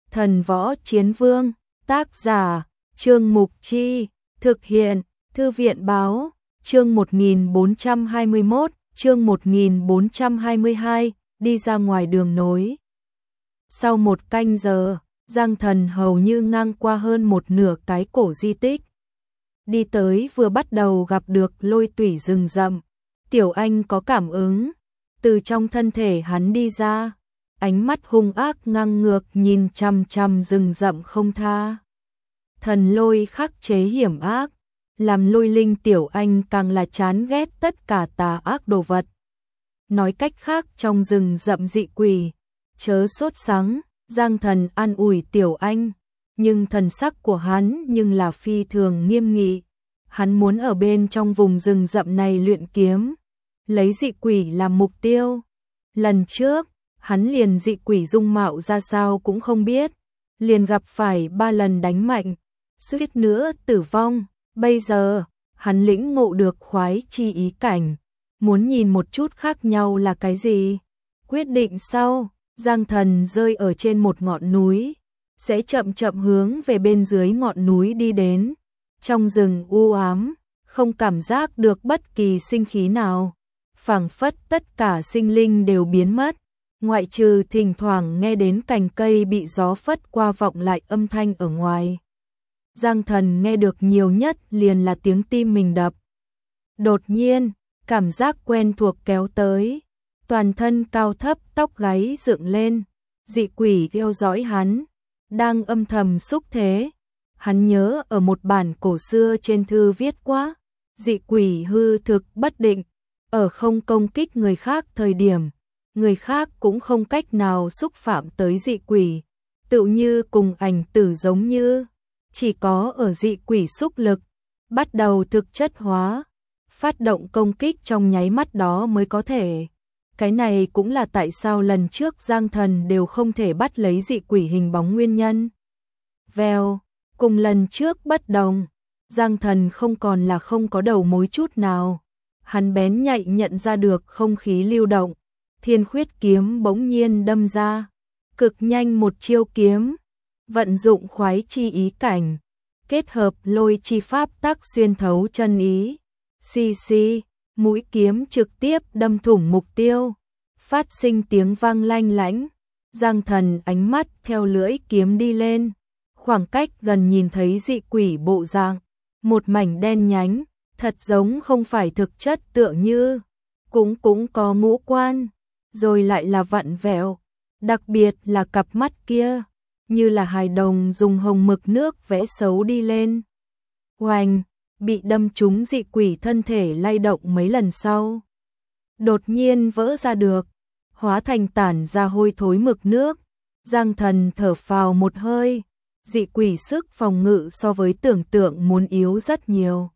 Thần Võ Chiến Vương, tác giả, Trương Mục Chi, thực hiện, Thư viện Báo, chương 1421, chương 1422, đi ra ngoài đường nối. Sau 1 canh giờ, Giang Thần hầu như ngang qua hơn một nửa cái cổ di tích. Đi tới vừa bắt đầu gặp được Lôi Tủy rừng rậm. Tiểu Anh có cảm ứng, từ trong thân thể hắn đi ra, ánh mắt hung ác ngang ngược nhìn chằm chằm rừng rậm không tha. Thần lôi khắc chế hiểm ác, làm Lôi Linh Tiểu Anh càng là chán ghét tất cả tà ác đồ vật. Nói cách khác, trong rừng rậm dị quỷ, chớ sốt sắng. Giang Thần an ủi Tiểu Anh, nhưng thần sắc của hắn nhưng là phi thường nghiêm nghị. Hắn muốn ở bên trong vùng rừng rậm này luyện kiếm, lấy dị quỷ làm mục tiêu. Lần trước, hắn liền dị quỷ dung mạo ra sao cũng không biết, liền gặp phải 3 lần đánh mạnh, suýt nữa tử vong. Bây giờ, hắn lĩnh ngộ được khoái chi ý cảnh, muốn nhìn một chút khác nhau là cái gì. Quyết định sau, Giang Thần rơi ở trên một ngọn núi, sẽ chậm chậm hướng về bên dưới ngọn núi đi đến. Trong rừng u ám, không cảm giác được bất kỳ sinh khí nào, phảng phất tất cả sinh linh đều biến mất, ngoại trừ thỉnh thoảng nghe đến cành cây bị gió phất qua vọng lại âm thanh ở ngoài. Giang Thần nghe được nhiều nhất liền là tiếng tim mình đập. Đột nhiên, cảm giác quen thuộc kéo tới, toàn thân cao thấp tóc gáy dựng lên, dị quỷ theo dõi hắn, đang âm thầm xúc thế. Hắn nhớ ở một bản cổ xưa trên thư viết quá, dị quỷ hư thực bất định, ở không công kích người khác thời điểm, người khác cũng không cách nào xúc phạm tới dị quỷ, tựu như cùng ảnh tử giống như, chỉ có ở dị quỷ xúc lực, bắt đầu thực chất hóa, phát động công kích trong nháy mắt đó mới có thể. Cái này cũng là tại sao lần trước Giang Thần đều không thể bắt lấy dị quỷ hình bóng nguyên nhân. Vèo, cùng lần trước bất đồng, Giang Thần không còn là không có đầu mối chút nào. Hắn bén nhạy nhận ra được không khí lưu động, Thiên Khuyết kiếm bỗng nhiên đâm ra, cực nhanh một chiêu kiếm, vận dụng khoái chi ý cảnh, kết hợp lôi chi pháp tắc xuyên thấu chân ý. Xì xì, mũi kiếm trực tiếp đâm thủng mục tiêu, phát sinh tiếng vang lanh lảnh. Giang Thần ánh mắt theo lưỡi kiếm đi lên, khoảng cách gần nhìn thấy dị quỷ bộ dạng, một mảnh đen nhánh, thật giống không phải thực chất, tựa như cũng có ngũ quan, rồi lại là vặn vẹo, đặc biệt là cặp mắt kia, như là hài đồng dùng hồng mực nước vẽ xấu đi lên. Oanh, bị đâm trúng dị quỷ thân thể lay động mấy lần sau, đột nhiên vỡ ra được, hóa thành tản ra hôi thối mực nước. Giang Thần thở phào một hơi, dị quỷ sức phòng ngự so với tưởng tượng muốn yếu rất nhiều.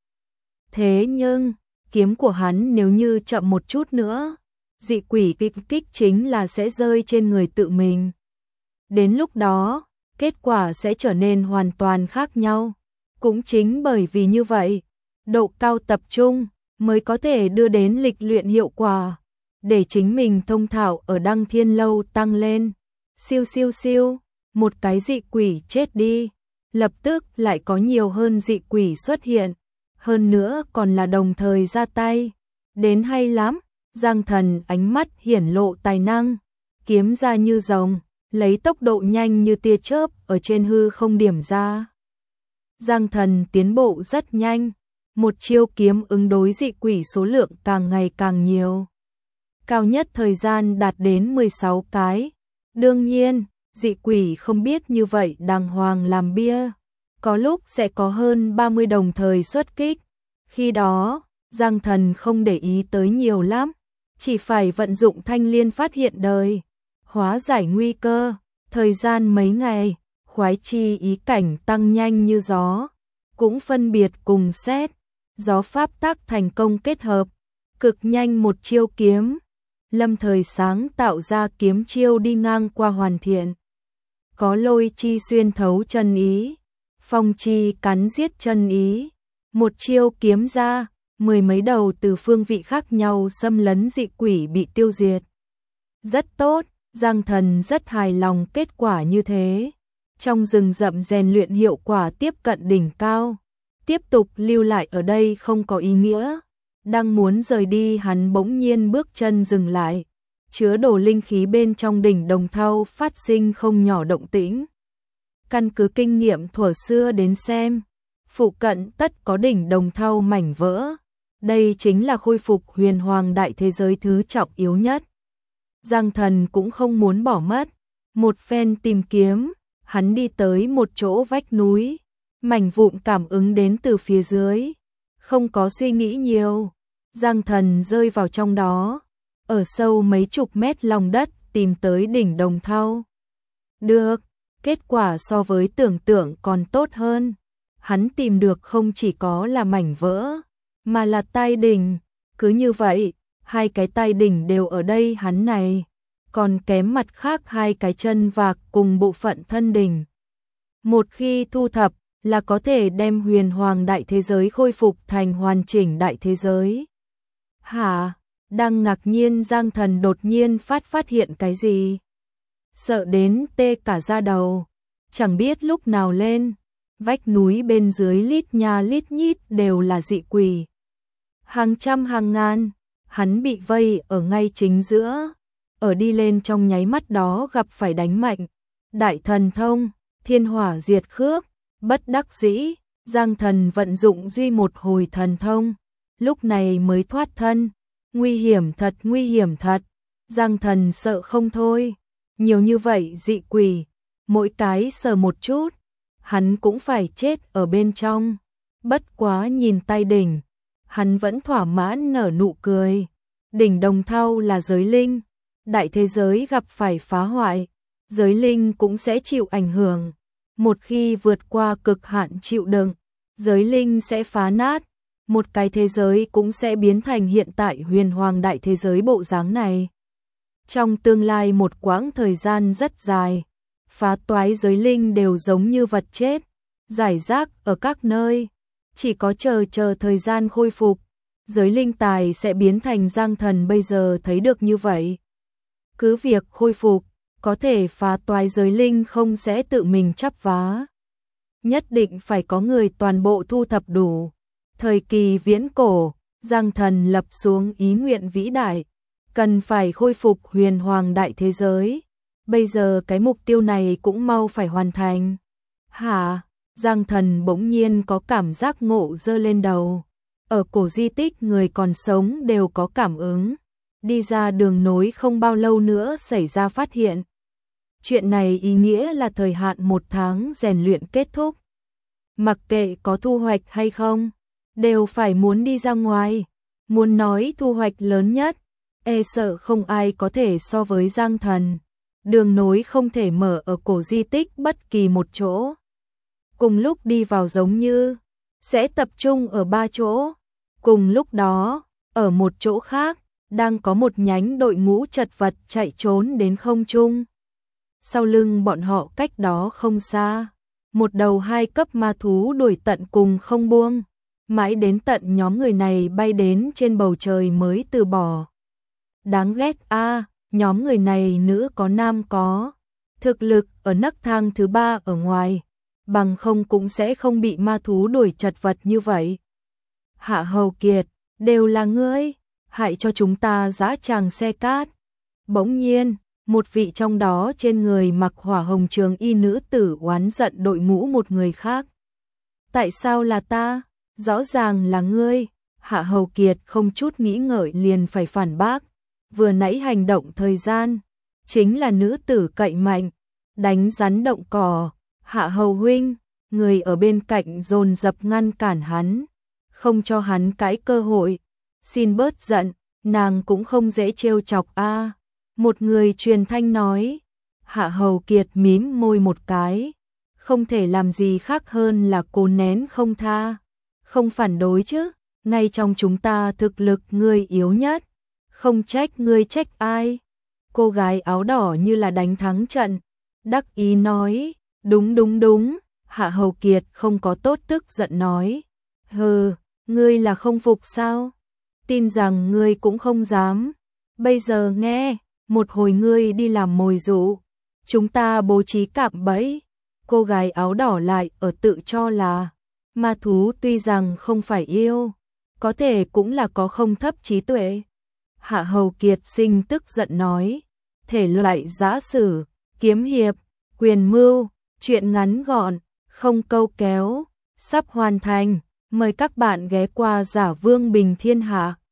Thế nhưng, kiếm của hắn nếu như chậm một chút nữa, dị quỷ kích chính là sẽ rơi trên người tự mình. Đến lúc đó, kết quả sẽ trở nên hoàn toàn khác nhau. Cũng chính bởi vì như vậy, độ cao tập trung mới có thể đưa đến lịch luyện hiệu quả, để chính mình thông thạo ở Đăng Thiên Lâu tăng lên. Siêu siêu siêu, một cái dị quỷ chết đi, lập tức lại có nhiều hơn dị quỷ xuất hiện, hơn nữa còn là đồng thời ra tay. Đến hay lắm, Giang Thần ánh mắt hiển lộ tài năng, kiếm ra như rồng, lấy tốc độ nhanh như tia chớp ở trên hư không điểm ra. Giang Thần tiến bộ rất nhanh, một chiêu kiếm ứng đối dị quỷ số lượng càng ngày càng nhiều. Cao nhất thời gian đạt đến 16 cái. Đương nhiên, dị quỷ không biết như vậy đàng hoàng làm bia, có lúc sẽ có hơn 30 đồng thời xuất kích. Khi đó, Giang Thần không để ý tới nhiều lắm, chỉ phải vận dụng thanh liên phát hiện đời, hóa giải nguy cơ. Thời gian mấy ngày, khoái chi ý cảnh tăng nhanh như gió, cũng phân biệt cùng xét, gió pháp tắc thành công kết hợp, cực nhanh một chiêu kiếm. Lâm Thời sáng tạo ra kiếm chiêu đi ngang qua hoàn thiện. Có lôi chi xuyên thấu chân ý, phong chi cắn giết chân ý. Một chiêu kiếm ra, 10 mấy đầu từ phương vị khác nhau xâm lấn dị quỷ bị tiêu diệt. Rất tốt, Giang Thần rất hài lòng kết quả như thế. trong rừng rậm rèn luyện hiệu quả tiếp cận đỉnh cao. Tiếp tục lưu lại ở đây không có ý nghĩa. Đang muốn rời đi hắn bỗng nhiên bước chân dừng lại. Chứa đồ linh khí bên trong đỉnh Đồng Thau phát sinh không nhỏ động tĩnh. Căn cứ kinh nghiệm thuở xưa đến xem, phụ cận tất có đỉnh Đồng Thau mảnh vỡ. Đây chính là khôi phục huyền hoàng đại thế giới thứ trọng yếu nhất. Giang Thần cũng không muốn bỏ mất. Một phen tìm kiếm, hắn đi tới một chỗ vách núi. Mảnh vụn cảm ứng đến từ phía dưới. Không có suy nghĩ nhiều. Giang Thần rơi vào trong đó. Ở sâu mấy chục mét lòng đất tìm tới đỉnh Đồng Thau. Được, kết quả so với tưởng tượng còn tốt hơn. Hắn tìm được không chỉ có là mảnh vỡ, mà là tai đỉnh. Cứ như vậy, hai cái tai đỉnh đều ở đây hắn này. Còn kém mặt khác hai cái chân vạc cùng bộ phận thân đỉnh. Một khi thu thập là có thể đem huyền hoàng đại thế giới khôi phục thành hoàn chỉnh đại thế giới. Hả? Đang ngạc nhiên Giang Thần đột nhiên phát hiện cái gì? Sợ đến tê cả da đầu. Chẳng biết lúc nào lên. Vách núi bên dưới lít nha lít nhít đều là dị quỷ. Hàng trăm hàng ngàn. Hắn bị vây ở ngay chính giữa. Ở đi lên trong nháy mắt đó gặp phải đánh mạnh. Đại thần thông, thiên hỏa diệt khước. Bất đắc dĩ, Giang Thần vận dụng duy một hồi thần thông. Lúc này mới thoát thân. Nguy hiểm thật. Giang Thần sợ không thôi. Nhiều như vậy dị quỷ, mỗi cái sờ một chút, hắn cũng phải chết ở bên trong. Bất quá nhìn tay đỉnh, hắn vẫn thỏa mãn nở nụ cười. Đỉnh Đồng Thau là giới linh, đại thế giới gặp phải phá hoại, giới linh cũng sẽ chịu ảnh hưởng. Một khi vượt qua cực hạn chịu đựng, giới linh sẽ phá nát. Một cái thế giới cũng sẽ biến thành hiện tại huyền hoàng đại thế giới bộ dáng này. Trong tương lai một quãng thời gian rất dài, phá toái giới linh đều giống như vật chết, rải rác ở các nơi. Chỉ có chờ thời gian khôi phục, giới linh tài sẽ biến thành Giang Thần bây giờ thấy được như vậy. Cứ việc khôi phục, có thể phá toái giới linh không sẽ tự mình chắp vá. Nhất định phải có người toàn bộ thu thập đủ. Thời kỳ viễn cổ, Giang Thần lập xuống ý nguyện vĩ đại, cần phải khôi phục huyền hoàng đại thế giới. Bây giờ cái mục tiêu này cũng mau phải hoàn thành. Hả? Giang Thần bỗng nhiên có cảm giác ngộ giơ lên đầu. Ở cổ di tích người còn sống đều có cảm ứng. Đi ra đường nối không bao lâu nữa xảy ra phát hiện. Chuyện này ý nghĩa là thời hạn 1 tháng rèn luyện kết thúc. Mặc kệ có thu hoạch hay không, đều phải muốn đi ra ngoài. Muốn nói thu hoạch lớn nhất, e sợ không ai có thể so với Giang Thần. Đường nối không thể mở ở cổ di tích bất kỳ một chỗ. Cùng lúc đi vào giống như sẽ tập trung ở 3 chỗ. Cùng lúc đó, ở một chỗ khác, đang có một nhánh đội ngũ chật vật chạy trốn đến không trung. Sau lưng bọn họ cách đó không xa, một đầu 2 cấp ma thú đuổi tận cùng không buông. Mãi đến tận nhóm người này bay đến trên bầu trời mới từ bỏ. Đáng ghét a, nhóm người này nữ có nam có. Thực lực ở nấc thang thứ 3 ở ngoài, bằng không cũng sẽ không bị ma thú đuổi chật vật như vậy. Hạ Hầu Kiệt, đều là ngươi, hại cho chúng ta dã tràng xe cát. Bỗng nhiên, một vị trong đó trên người mặc hỏa hồng trường y nữ tử oán giận đội ngũ một người khác. Tại sao là ta? Rõ ràng là ngươi. Hạ Hầu Kiệt không chút nghĩ ngợi liền phải phản bác. Vừa nãy hành động thời gian, chính là nữ tử cậy mạnh, đánh rắn động cỏ. Hạ Hầu huynh, người ở bên cạnh dồn dập ngăn cản hắn, không cho hắn cái cơ hội. Xin bớt giận, nàng cũng không dễ trêu chọc a. Một người truyền thanh nói. Hạ Hầu Kiệt mím môi một cái, không thể làm gì khác hơn là cố nén không tha. Không phản đối chứ, ngay trong chúng ta thực lực ngươi yếu nhất, không trách ngươi trách ai. Cô gái áo đỏ như là đánh thắng trận, đắc ý nói. Đúng. Hạ Hầu Kiệt không có tốt tức giận nói. Hừ, ngươi là không phục sao? Tin rằng ngươi cũng không dám. Bây giờ nghe, một hồi ngươi đi làm mồi dụ, chúng ta bố trí cạm bẫy, cô gái áo đỏ lại ở tự cho là ma thú tuy rằng không phải yêu, có thể cũng là có không thấp trí tuệ. Hạ Hầu Kiệt Sinh tức giận nói, thể loại giã sử, kiếm hiệp, quyền mưu, truyện ngắn gọn, không câu kéo, sắp hoàn thành, mời các bạn ghé qua Giả Vương Bình Thiên Hạ.